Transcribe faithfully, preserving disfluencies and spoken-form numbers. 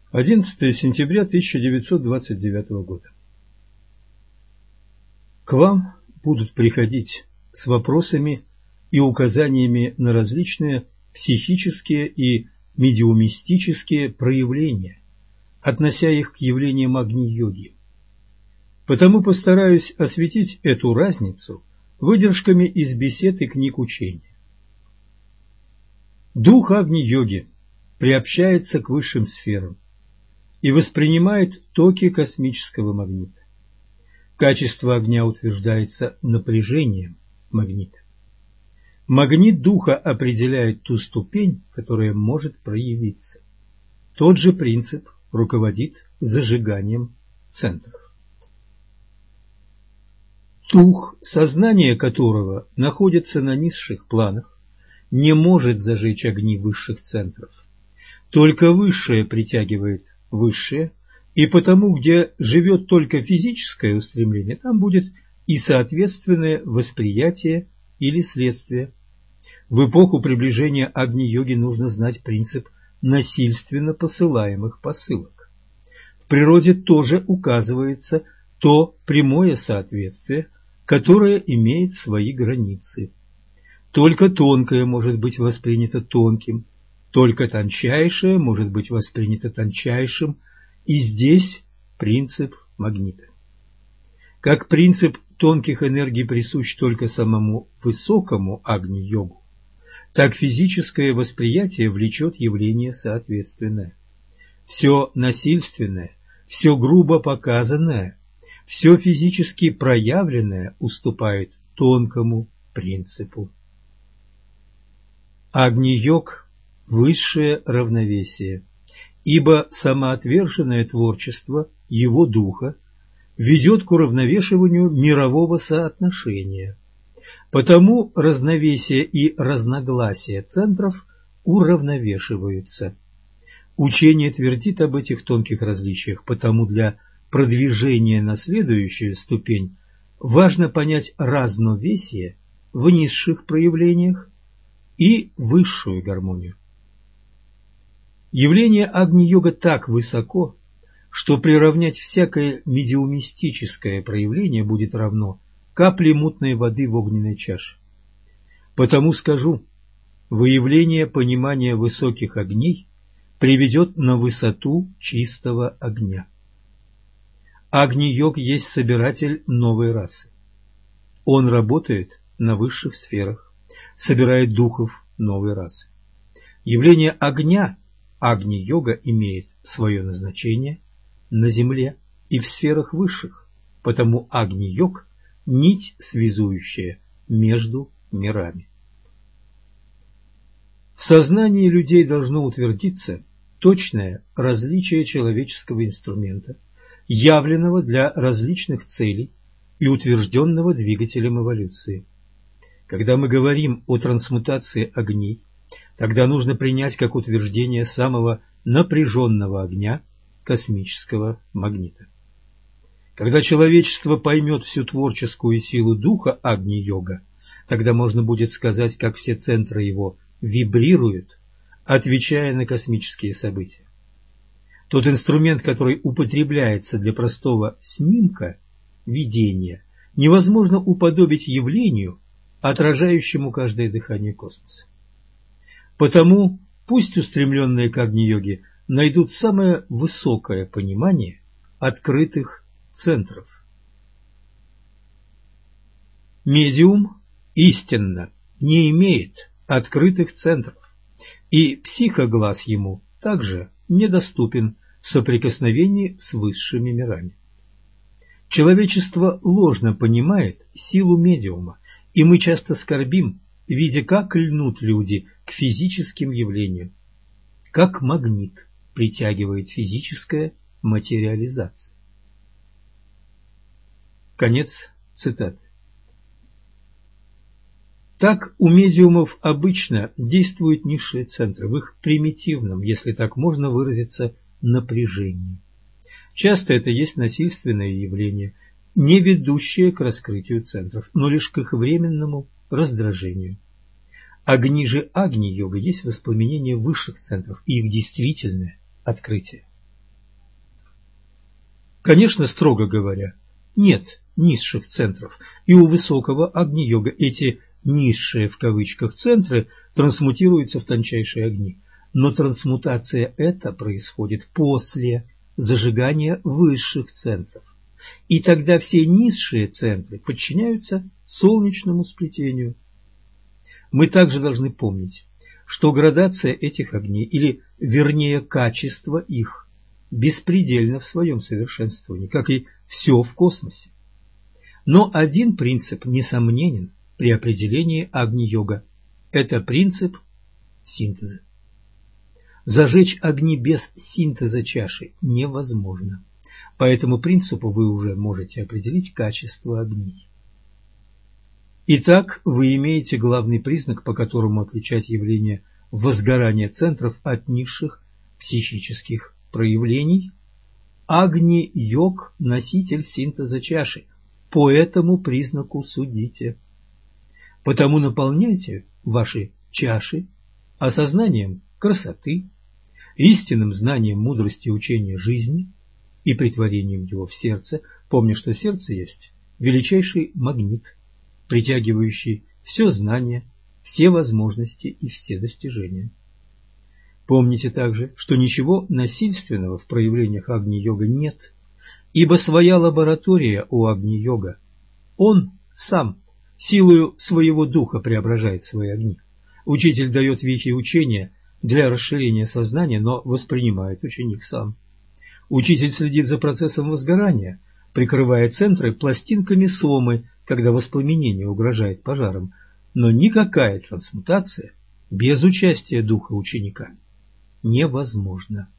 одиннадцатое сентября тысяча девятьсот двадцать девятого года. К вам будут приходить с вопросами и указаниями на различные психические и медиумистические проявления, относя их к явлениям Агни-йоги. Потому постараюсь осветить эту разницу выдержками из бесед и книг учения. Дух Агни-йоги приобщается к высшим сферам и воспринимает токи космического магнита. Качество огня утверждается напряжением магнита. Магнит духа определяет ту ступень, которая может проявиться. Тот же принцип руководит зажиганием центров. Дух, сознание которого находится на низших планах, не может зажечь огни высших центров. Только высшее притягивает высшее, и потому, где живет только физическое устремление, там будет и соответственное восприятие или следствие. В эпоху приближения Агни-йоги нужно знать принцип насильственно посылаемых посылок. В природе тоже указывается то прямое соответствие, которое имеет свои границы. Только тонкое может быть воспринято тонким, только тончайшее может быть воспринято тончайшим, и здесь принцип магнита. Как принцип тонких энергий присущ только самому высокому Агни-йогу, так физическое восприятие влечет явление соответственное. Все насильственное, все грубо показанное, все физически проявленное уступает тонкому принципу. Агни-йог – высшее равновесие, ибо самоотверженное творчество его духа ведет к уравновешиванию мирового соотношения. Потому разновесие и разногласия центров уравновешиваются. Учение твердит об этих тонких различиях, потому для продвижения на следующую ступень важно понять разновесие в низших проявлениях и высшую гармонию. Явление Агни-йога так высоко, что приравнять всякое медиумистическое проявление будет равно капле мутной воды в огненной чаше. Потому скажу, выявление понимания высоких огней приведет на высоту чистого огня. Агни-йог есть собиратель новой расы. Он работает на высших сферах, собирает духов новой расы. Явление огня Агни-йога имеет свое назначение на земле и в сферах высших, потому Агни-йог – нить, связующая между мирами. В сознании людей должно утвердиться точное различие человеческого инструмента, явленного для различных целей и утвержденного двигателем эволюции. Когда мы говорим о трансмутации огней, тогда нужно принять как утверждение самого напряженного огня космического магнита. Когда человечество поймет всю творческую силу духа Агни-йога, тогда можно будет сказать, как все центры его вибрируют, отвечая на космические события. Тот инструмент, который употребляется для простого снимка, видения, невозможно уподобить явлению, отражающему каждое дыхание космоса. Потому пусть устремленные к Агни-йоге найдут самое высокое понимание открытых центров. Медиум истинно не имеет открытых центров, и психоглаз ему также недоступен в соприкосновении с высшими мирами. Человечество ложно понимает силу медиума, и мы часто скорбим, видя, как льнут люди к физическим явлениям, как магнит притягивает физическая материализация. Конец цитаты. Так у медиумов обычно действуют низшие центры в их примитивном, если так можно выразиться, напряжении. Часто это есть насильственное явление, не ведущее к раскрытию центров, но лишь к их временному раздражению. Огни же Агни-йога есть воспламенение высших центров и их действительное открытие. Конечно, строго говоря, нет низших центров, и у высокого Агни-йога эти «низшие» в кавычках центры трансмутируются в тончайшие огни. Но трансмутация эта происходит после зажигания высших центров. И тогда все низшие центры подчиняются солнечному сплетению. Мы также должны помнить, что градация этих огней, или вернее качество их, беспредельно в своем совершенствовании, как и все в космосе. Но один принцип несомненен при определении Агни-йога – это принцип синтеза. Зажечь огни без синтеза чаши невозможно. По этому принципу вы уже можете определить качество огней. Итак, вы имеете главный признак, по которому отличать явление возгорания центров от низших психических проявлений. Агни-йог – носитель синтеза чаши. По этому признаку судите. Потому наполняйте ваши чаши осознанием красоты, истинным знанием мудрости учения жизни и претворением его в сердце, помня, что сердце есть величайший магнит, притягивающий все знания, все возможности и все достижения. Помните также, что ничего насильственного в проявлениях Агни-йога нет, ибо своя лаборатория у Агни-йога. Он сам силою своего духа преображает свои огни. Учитель дает вехи учения для расширения сознания, но воспринимает ученик сам. Учитель следит за процессом возгорания, прикрывая центры пластинками сомы, когда воспламенение угрожает пожаром, но никакая трансмутация без участия духа ученика невозможна.